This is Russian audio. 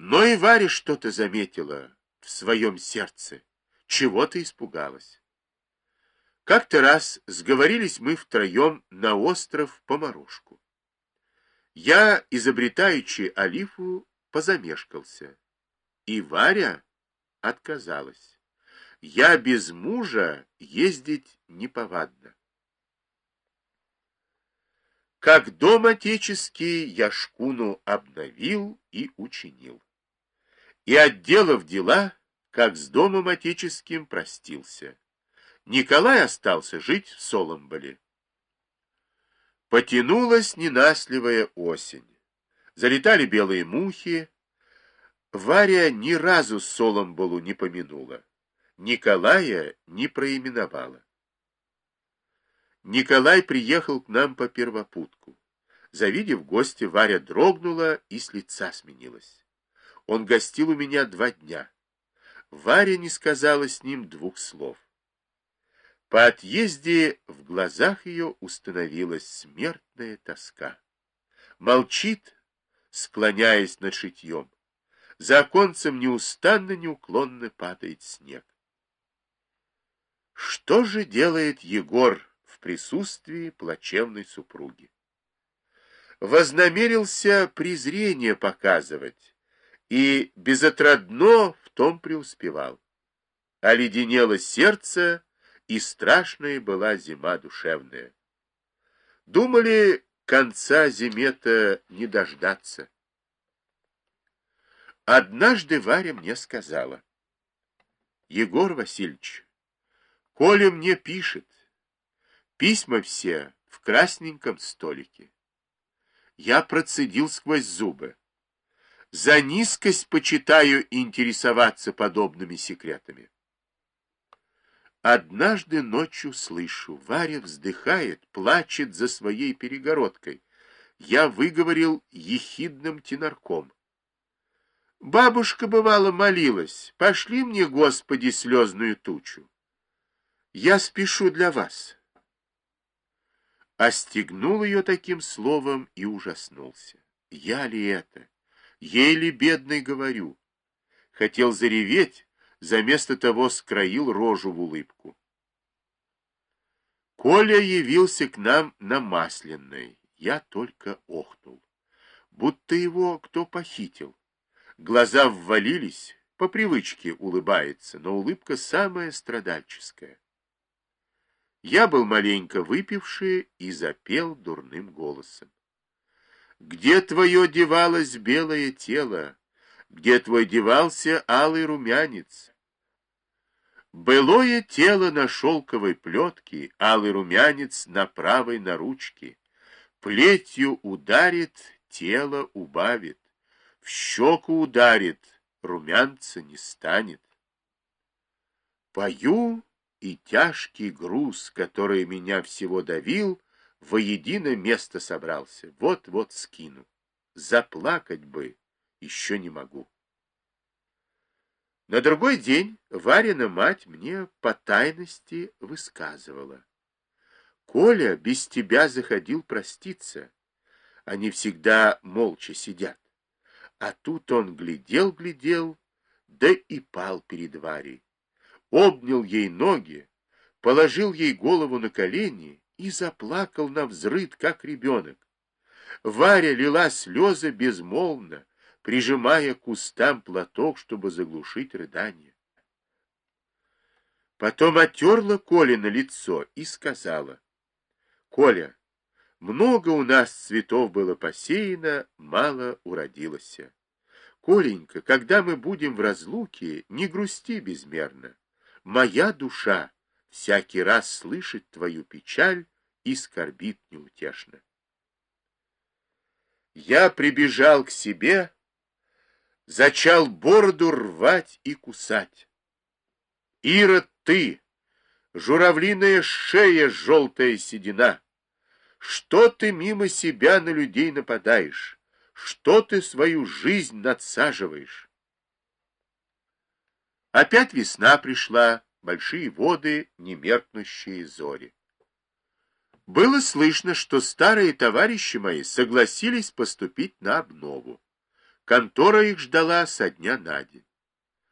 Но и Варя что-то заметила в своем сердце, чего-то испугалась. Как-то раз сговорились мы втроем на остров Поморожку. Я, изобретаючи Алифу, позамешкался, и Варя отказалась. Я без мужа ездить неповадно. Как дом отеческий я шкуну обновил и учинил. И, отделав дела, как с домом отеческим простился. Николай остался жить в Соломболе. Потянулась ненастливая осень. Залетали белые мухи. Варя ни разу Соломболу не помянула. Николая не проименовала. Николай приехал к нам по первопутку. Завидев гостя, Варя дрогнула и с лица сменилась. Он гостил у меня 2 дня. Варя не сказала с ним 2 слов. По отъезде в глазах ее установилась смертная тоска. Молчит, склоняясь над шитьем. За оконцем неуклонно падает снег. Что же делает Егор в присутствии плачевной супруги? Вознамерился презрение показывать, и безотрадно в том преуспевал. Оледенело сердце, и страшная была зима душевная. Думали, конца зиме-то не дождаться. Однажды Варя мне сказала: Егор Васильевич, Коля мне пишет, письма все в красненьком столике. Я процедил сквозь зубы. За низкость почитаю интересоваться подобными секретами. Однажды ночью слышу, Варя вздыхает, плачет за своей перегородкой. Я выговорил ехидным тенорком. Бабушка, бывало, молилась: пошли мне, Господи, слезную тучу. Я спешу для вас. Остегнул ее таким словом и ужаснулся. Я ли это? Ей ли бедной говорю? Хотел зареветь, заместо того скроил рожу в улыбку. Коля явился к нам на Масляной. Я только охнул. Будто его кто похитил. Глаза ввалились, по привычке улыбается, но улыбка самая страдальческая. Я был маленько выпивший и запел дурным голосом. Где твое девалось белое тело? Где твой девался алый румянец? Былое тело на шелковой плетке, алый румянец на правой наручке. Плетью ударит, тело убавит, в щеку ударит, румянца не станет. Пою, и тяжкий груз, который меня всего давил, воедино место собрался. Вот-вот скину. Заплакать бы еще не могу. На другой день Варина мать мне по тайности высказывала. Коля без тебя заходил проститься. Они всегда молча сидят. А тут он глядел, да и пал перед Варей. Обнял ей ноги, положил ей голову на колени и заплакал навзрыд, как ребенок. Варя лила слезы безмолвно, прижимая к устам платок, чтобы заглушить рыдание. Потом оттерла Коле на лицо и сказала: «Коля, много у нас цветов было посеяно, мало уродилось. Коленька, когда мы будем в разлуке, не грусти безмерно. Моя душа всякий раз слышит твою печаль и скорбит неутешно». Я прибежал к себе, зачал бороду рвать и кусать. Ирод ты, журавлиная шея, желтая седина, что ты мимо себя на людей нападаешь? Что ты свою жизнь надсаживаешь? Опять весна пришла, большие воды, немеркнущие зори. Было слышно, что старые товарищи мои согласились поступить на обнову. Контора их ждала со дня на день.